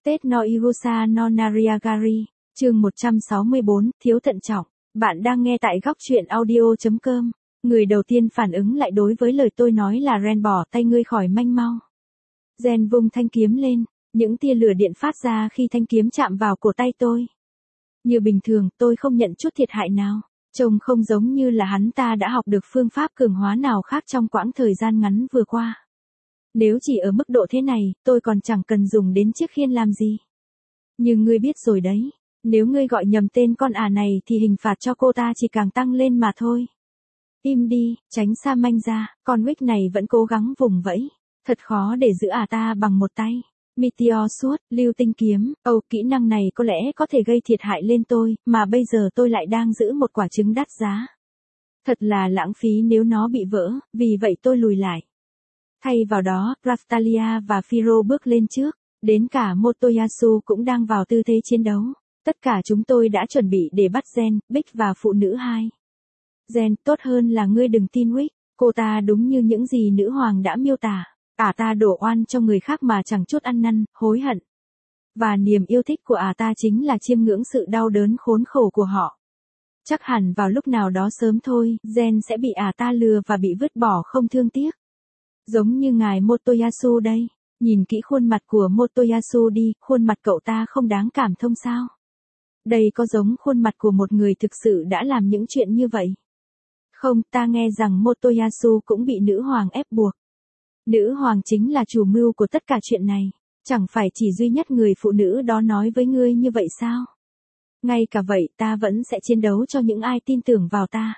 Tết no Irusa no Nariagari, chương 164, thiếu thận trọng. Bạn đang nghe tại góc truyện audio.com. Người đầu tiên phản ứng lại đối với lời tôi nói là Ren bỏ tay ngươi khỏi manh mau. Ren vung thanh kiếm lên, những tia lửa điện phát ra khi thanh kiếm chạm vào cổ tay tôi. Như bình thường, tôi không nhận chút thiệt hại nào. Trông không giống như là hắn ta đã học được phương pháp cường hóa nào khác trong quãng thời gian ngắn vừa qua. Nếu chỉ ở mức độ thế này, tôi còn chẳng cần dùng đến chiếc khiên làm gì. Nhưng ngươi biết rồi đấy, nếu ngươi gọi nhầm tên con này thì hình phạt cho cô ta chỉ càng tăng lên mà thôi. Im đi, tránh xa manh ra, con Wick này vẫn cố gắng vùng vẫy. Thật khó để giữ ta bằng một tay. Meteor suốt, lưu tinh kiếm, kỹ năng này có lẽ có thể gây thiệt hại lên tôi, mà bây giờ tôi lại đang giữ một quả trứng đắt giá. Thật là lãng phí nếu nó bị vỡ, vì vậy tôi lùi lại. Thay vào đó, Raftalia và Firo bước lên trước, đến cả Motoyasu cũng đang vào tư thế chiến đấu. Tất cả chúng tôi đã chuẩn bị để bắt Zen, Bích và phụ nữ 2. Zen, tốt hơn là ngươi đừng tin Wick, cô ta đúng như những gì nữ hoàng đã miêu tả. Ta đổ oan cho người khác mà chẳng chút ăn năn, hối hận. Và niềm yêu thích của ta chính là chiêm ngưỡng sự đau đớn khốn khổ của họ. Chắc hẳn vào lúc nào đó sớm thôi, Zen sẽ bị ta lừa và bị vứt bỏ không thương tiếc. Giống như ngài Motoyasu đây, nhìn kỹ khuôn mặt của Motoyasu đi, khuôn mặt cậu ta không đáng cảm thông sao? Đây có giống khuôn mặt của một người thực sự đã làm những chuyện như vậy? Không, ta nghe rằng Motoyasu cũng bị nữ hoàng ép buộc. Nữ hoàng chính là chủ mưu của tất cả chuyện này, chẳng phải chỉ duy nhất người phụ nữ đó nói với ngươi như vậy sao? Ngay cả vậy ta vẫn sẽ chiến đấu cho những ai tin tưởng vào ta.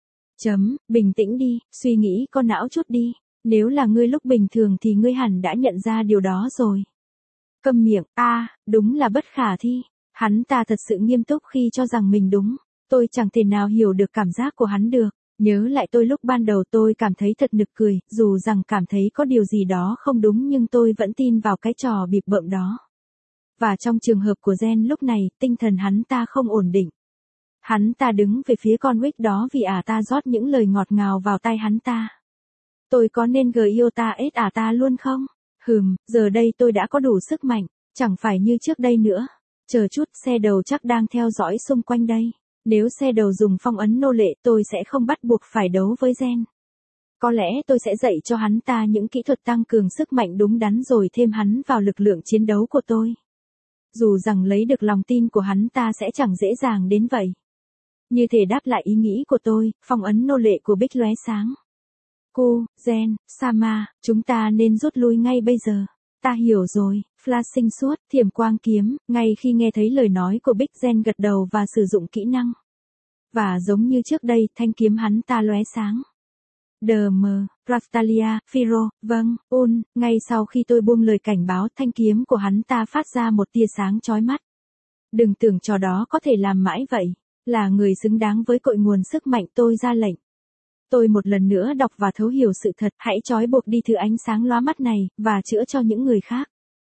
Bình tĩnh đi, suy nghĩ con não chút đi, nếu là ngươi lúc bình thường thì ngươi hẳn đã nhận ra điều đó rồi. Câm miệng, đúng là bất khả thi, hắn ta thật sự nghiêm túc khi cho rằng mình đúng, tôi chẳng thể nào hiểu được cảm giác của hắn được. Nhớ lại tôi lúc ban đầu tôi cảm thấy thật nực cười, dù rằng cảm thấy có điều gì đó không đúng nhưng tôi vẫn tin vào cái trò bịp bợm đó. Và trong trường hợp của Zen lúc này, tinh thần hắn ta không ổn định. Hắn ta đứng về phía con Wick đó vì ta rót những lời ngọt ngào vào tai hắn ta. Tôi có nên yêu ta luôn không? Giờ đây tôi đã có đủ sức mạnh, chẳng phải như trước đây nữa. Chờ chút, xe đầu chắc đang theo dõi xung quanh đây. Nếu xe đầu dùng phong ấn nô lệ tôi sẽ không bắt buộc phải đấu với Zen. Có lẽ tôi sẽ dạy cho hắn ta những kỹ thuật tăng cường sức mạnh đúng đắn rồi thêm hắn vào lực lượng chiến đấu của tôi. Dù rằng lấy được lòng tin của hắn ta sẽ chẳng dễ dàng đến vậy. Như thể đáp lại ý nghĩ của tôi, phong ấn nô lệ của Bích lóe sáng. Cô, Zen, Sama, chúng ta nên rút lui ngay bây giờ. Ta hiểu rồi, flashing suốt, thiểm quang kiếm, ngay khi nghe thấy lời nói của Bích Zen gật đầu và sử dụng kỹ năng. Và giống như trước đây, thanh kiếm hắn ta lóe sáng. Raftalia, Firo, vâng, ngay sau khi tôi buông lời cảnh báo thanh kiếm của hắn ta phát ra một tia sáng chói mắt. Đừng tưởng trò đó có thể làm mãi vậy, là người xứng đáng với cội nguồn sức mạnh tôi ra lệnh. Tôi một lần nữa đọc và thấu hiểu sự thật, hãy trói buộc đi thứ ánh sáng lóa mắt này, và chữa cho những người khác.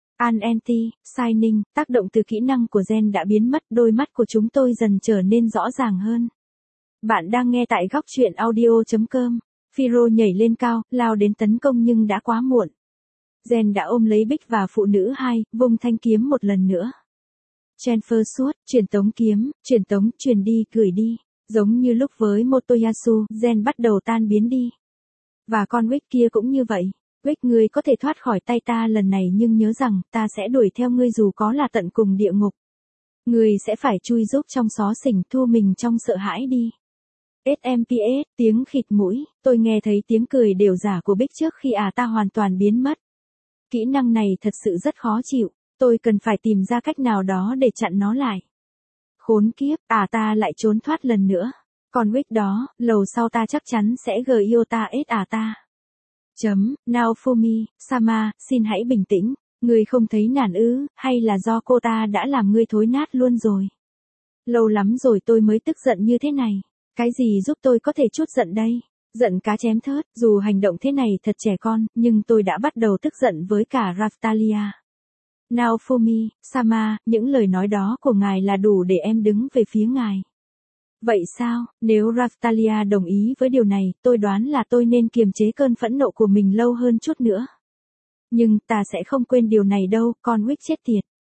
Shining, tác động từ kỹ năng của Zen đã biến mất, đôi mắt của chúng tôi dần trở nên rõ ràng hơn. Bạn đang nghe tại góc truyện audio.com. Firo nhảy lên cao, lao đến tấn công nhưng đã quá muộn. Zen đã ôm lấy Bích và phụ nữ 2, vung thanh kiếm một lần nữa. Transfer suốt, truyền tống kiếm, truyền tống, truyền đi, gửi đi. Giống như lúc với Motoyasu, Zen bắt đầu tan biến đi. Và con Wick kia cũng như vậy. Wick, ngươi có thể thoát khỏi tay ta lần này nhưng nhớ rằng, ta sẽ đuổi theo ngươi dù có là tận cùng địa ngục. Ngươi sẽ phải chui rúc trong xó xỉnh, thua mình trong sợ hãi đi. SMPS, tiếng khịt mũi, tôi nghe thấy tiếng cười đều giả của Bích trước khi ta hoàn toàn biến mất. Kỹ năng này thật sự rất khó chịu, tôi cần phải tìm ra cách nào đó để chặn nó lại. Khốn kiếp, ta lại trốn thoát lần nữa. Còn Wick đó, lầu sau ta chắc chắn sẽ ta. Naofumi, Sama, xin hãy bình tĩnh, ngươi không thấy nản ư, hay là do cô ta đã làm ngươi thối nát luôn rồi? Lâu lắm rồi tôi mới tức giận như thế này, cái gì giúp tôi có thể chút giận đây? Giận cá chém thớt, dù hành động thế này thật trẻ con, nhưng tôi đã bắt đầu tức giận với cả Raftalia. Naofumi, Sama, những lời nói đó của ngài là đủ để em đứng về phía ngài. Vậy sao, nếu Raftalia đồng ý với điều này, tôi đoán là tôi nên kiềm chế cơn phẫn nộ của mình lâu hơn chút nữa. Nhưng ta sẽ không quên điều này đâu, con Wick chết tiệt.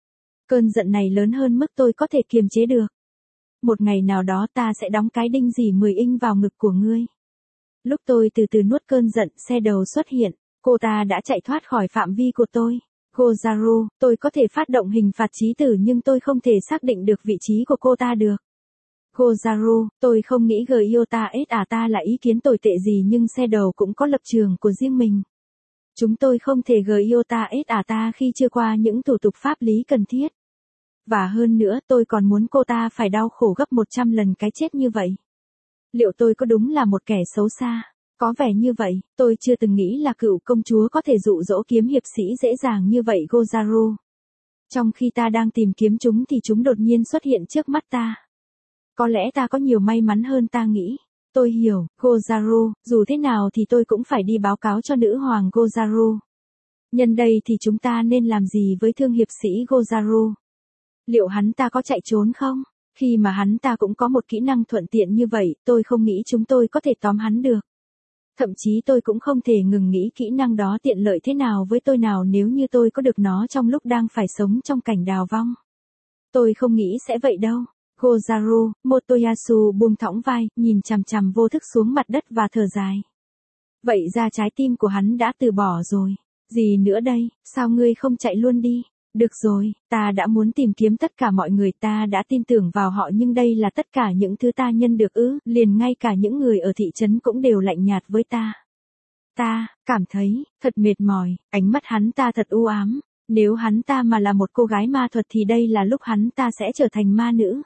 Cơn giận này lớn hơn mức tôi có thể kiềm chế được. Một ngày nào đó ta sẽ đóng cái đinh dỉ 10 inch vào ngực của ngươi. Lúc tôi từ từ nuốt cơn giận, xe đầu xuất hiện. Cô ta đã chạy thoát khỏi phạm vi của tôi. Gozaru, tôi có thể phát động hình phạt chí tử nhưng tôi không thể xác định được vị trí của cô ta được. Gozaru, tôi không nghĩ Gyota ta là ý kiến tồi tệ gì nhưng xe đầu cũng có lập trường của riêng mình. Chúng tôi không thể Gyota ta khi chưa qua những thủ tục pháp lý cần thiết. Và hơn nữa tôi còn muốn cô ta phải đau khổ gấp 100 lần cái chết như vậy. Liệu tôi có đúng là một kẻ xấu xa? Có vẻ như vậy, tôi chưa từng nghĩ là cựu công chúa có thể dụ dỗ kiếm hiệp sĩ dễ dàng như vậy Gozaru. Trong khi ta đang tìm kiếm chúng thì chúng đột nhiên xuất hiện trước mắt ta. Có lẽ ta có nhiều may mắn hơn ta nghĩ. Tôi hiểu, Gozaru, dù thế nào thì tôi cũng phải đi báo cáo cho nữ hoàng Gozaru. Nhân đây thì chúng ta nên làm gì với thương hiệp sĩ Gozaru? Liệu hắn ta có chạy trốn không? Khi mà hắn ta cũng có một kỹ năng thuận tiện như vậy, tôi không nghĩ chúng tôi có thể tóm hắn được. Thậm chí tôi cũng không thể ngừng nghĩ kỹ năng đó tiện lợi thế nào với tôi nào nếu như tôi có được nó trong lúc đang phải sống trong cảnh đào vong. Tôi không nghĩ sẽ vậy đâu. Gozaru, Motoyasu buông thõng vai, nhìn chằm chằm vô thức xuống mặt đất và thở dài. Vậy ra trái tim của hắn đã từ bỏ rồi. Gì nữa đây, sao ngươi không chạy luôn đi? Được rồi, ta đã muốn tìm kiếm tất cả mọi người, ta đã tin tưởng vào họ nhưng đây là tất cả những thứ ta nhân được ư, liền ngay cả những người ở thị trấn cũng đều lạnh nhạt với ta. Ta, cảm thấy, thật mệt mỏi, ánh mắt hắn ta thật u ám. Nếu hắn ta mà là một cô gái ma thuật thì đây là lúc hắn ta sẽ trở thành ma nữ.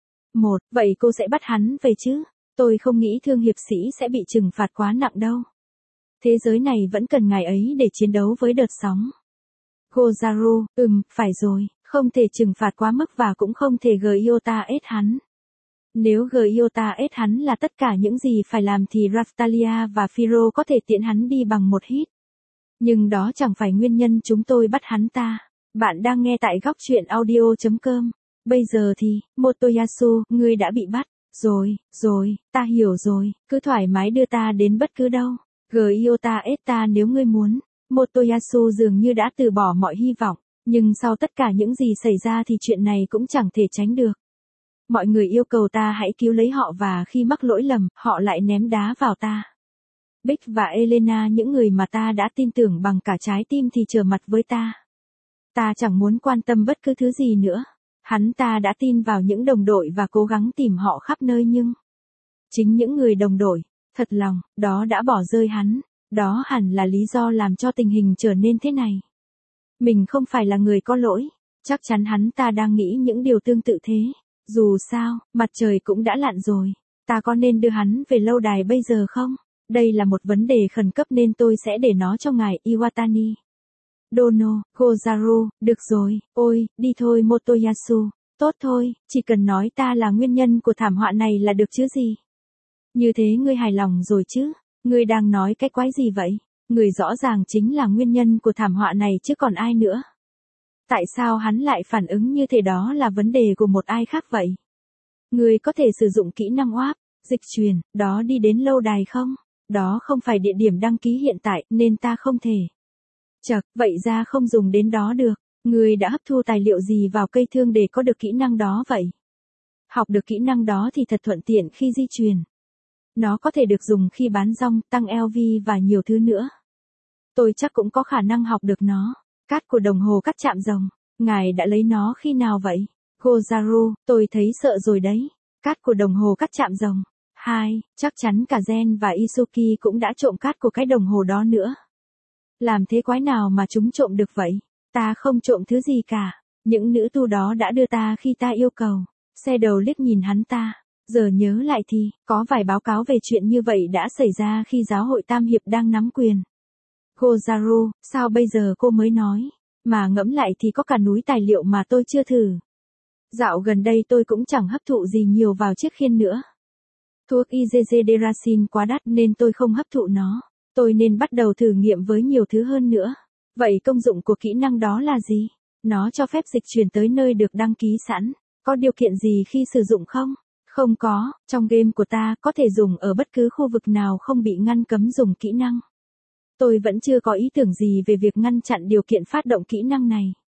Vậy cô sẽ bắt hắn về chứ? Tôi không nghĩ thương hiệp sĩ sẽ bị trừng phạt quá nặng đâu. Thế giới này vẫn cần ngài ấy để chiến đấu với đợt sóng. Gozaru, phải rồi, không thể trừng phạt quá mức và cũng không thể Gyota hắn. Nếu Gyota hắn là tất cả những gì phải làm thì Raftalia và Firo có thể tiễn hắn đi bằng một hít. Nhưng đó chẳng phải nguyên nhân chúng tôi bắt hắn ta. Bạn đang nghe tại góc truyện audio.com. Bây giờ thì, Motoyasu, ngươi đã bị bắt. Rồi, ta hiểu rồi, cứ thoải mái đưa ta đến bất cứ đâu. Gyota ta nếu ngươi muốn. Motoyasu dường như đã từ bỏ mọi hy vọng, nhưng sau tất cả những gì xảy ra thì chuyện này cũng chẳng thể tránh được. Mọi người yêu cầu ta hãy cứu lấy họ và khi mắc lỗi lầm, họ lại ném đá vào ta. Bích và Elena, những người mà ta đã tin tưởng bằng cả trái tim thì trở mặt với ta. Ta chẳng muốn quan tâm bất cứ thứ gì nữa. Hắn ta đã tin vào những đồng đội và cố gắng tìm họ khắp nơi nhưng chính những người đồng đội, thật lòng, đó đã bỏ rơi hắn. Đó hẳn là lý do làm cho tình hình trở nên thế này. Mình không phải là người có lỗi. Chắc chắn hắn ta đang nghĩ những điều tương tự thế. Dù sao, mặt trời cũng đã lặn rồi. Ta có nên đưa hắn về lâu đài bây giờ không? Đây là một vấn đề khẩn cấp nên tôi sẽ để nó cho ngài Iwatani. Dono, Gozaru, được rồi, ôi, đi thôi Motoyasu. Tốt thôi, chỉ cần nói ta là nguyên nhân của thảm họa này là được chứ gì. Như thế ngươi hài lòng rồi chứ? Ngươi đang nói cái quái gì vậy? Người rõ ràng chính là nguyên nhân của thảm họa này chứ còn ai nữa. Tại sao hắn lại phản ứng như thế, đó là vấn đề của một ai khác vậy? Ngươi có thể sử dụng kỹ năng oáp, dịch truyền, đó đi đến lâu đài không? Đó không phải địa điểm đăng ký hiện tại nên ta không thể. Chậc, vậy ra không dùng đến đó được. Ngươi đã hấp thu tài liệu gì vào cây thương để có được kỹ năng đó vậy? Học được kỹ năng đó thì thật thuận tiện khi di chuyển. Nó có thể được dùng khi bán rong, tăng LV và nhiều thứ nữa. Tôi chắc cũng có khả năng học được nó. Cát của đồng hồ cắt chạm rồng. Ngài đã lấy nó khi nào vậy? Gozaru, tôi thấy sợ rồi đấy. Cát của đồng hồ cắt chạm rồng. Chắc chắn cả Gen và Isuki cũng đã trộm cát của cái đồng hồ đó nữa. Làm thế quái nào mà chúng trộm được vậy? Ta không trộm thứ gì cả. Những nữ tu đó đã đưa ta khi ta yêu cầu. Xe đầu liếc nhìn hắn ta. Giờ nhớ lại thì, có vài báo cáo về chuyện như vậy đã xảy ra khi giáo hội Tam Hiệp đang nắm quyền. Gozaru, sao bây giờ cô mới nói? Mà ngẫm lại thì có cả núi tài liệu mà tôi chưa thử. Dạo gần đây tôi cũng chẳng hấp thụ gì nhiều vào chiếc khiên nữa. Thuốc Izederasin quá đắt nên tôi không hấp thụ nó. Tôi nên bắt đầu thử nghiệm với nhiều thứ hơn nữa. Vậy công dụng của kỹ năng đó là gì? Nó cho phép dịch chuyển tới nơi được đăng ký sẵn. Có điều kiện gì khi sử dụng không? Không có, trong game của ta có thể dùng ở bất cứ khu vực nào không bị ngăn cấm dùng kỹ năng. Tôi vẫn chưa có ý tưởng gì về việc ngăn chặn điều kiện phát động kỹ năng này.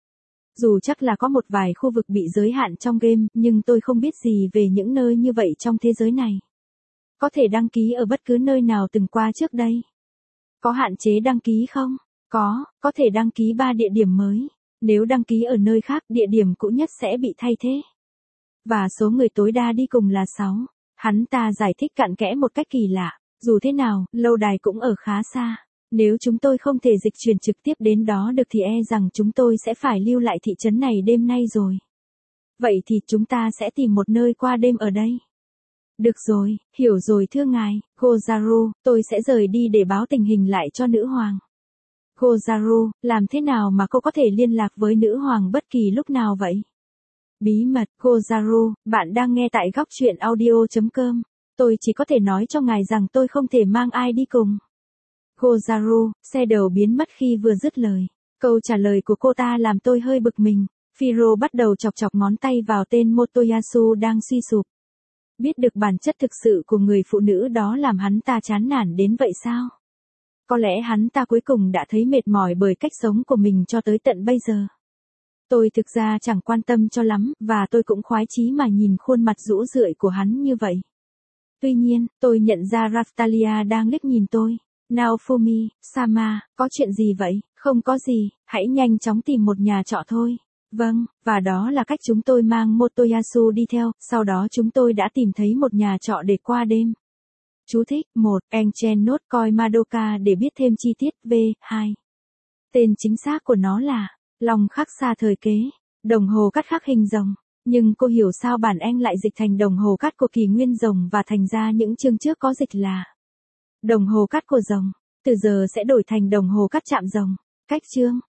Dù chắc là có một vài khu vực bị giới hạn trong game, nhưng tôi không biết gì về những nơi như vậy trong thế giới này. Có thể đăng ký ở bất cứ nơi nào từng qua trước đây. Có hạn chế đăng ký không? Có thể đăng ký 3 địa điểm mới. Nếu đăng ký ở nơi khác, địa điểm cũ nhất sẽ bị thay thế. Và số người tối đa đi cùng là 6. Hắn ta giải thích cặn kẽ một cách kỳ lạ. Dù thế nào, lâu đài cũng ở khá xa. Nếu chúng tôi không thể dịch chuyển trực tiếp đến đó được thì rằng chúng tôi sẽ phải lưu lại thị trấn này đêm nay rồi. Vậy thì chúng ta sẽ tìm một nơi qua đêm ở đây. Được rồi, hiểu rồi thưa ngài, Gozaru, tôi sẽ rời đi để báo tình hình lại cho nữ hoàng. Gozaru, làm thế nào mà cô có thể liên lạc với nữ hoàng bất kỳ lúc nào vậy? Bí mật, Gozaru, bạn đang nghe tại góc truyện audio.com. Tôi chỉ có thể nói cho ngài rằng tôi không thể mang ai đi cùng. Gozaru, xe đầu biến mất khi vừa dứt lời. Câu trả lời của cô ta làm tôi hơi bực mình. Firo bắt đầu chọc chọc ngón tay vào tên Motoyasu đang suy sụp. Biết được bản chất thực sự của người phụ nữ đó làm hắn ta chán nản đến vậy sao? Có lẽ hắn ta cuối cùng đã thấy mệt mỏi bởi cách sống của mình cho tới tận bây giờ. Tôi thực ra chẳng quan tâm cho lắm, và tôi cũng khoái chí mà nhìn khuôn mặt rũ rượi của hắn như vậy. Tuy nhiên, tôi nhận ra Raftalia đang liếc nhìn tôi. Naofumi, Sama, có chuyện gì vậy? Không có gì, hãy nhanh chóng tìm một nhà trọ thôi. Vâng, và đó là cách chúng tôi mang Motoyasu đi theo, sau đó chúng tôi đã tìm thấy một nhà trọ để qua đêm. Chú thích, 1, Enchen nốt coi Madoka để biết thêm chi tiết, V2. Tên chính xác của nó là, Long khắc xa thời kế, đồng hồ cắt khắc hình rồng. Nhưng cô hiểu sao bản Anh lại dịch thành đồng hồ cắt của kỷ nguyên rồng và thành ra những chương trước có dịch là đồng hồ cắt của rồng, từ giờ sẽ đổi thành đồng hồ cắt chạm rồng. Cách chương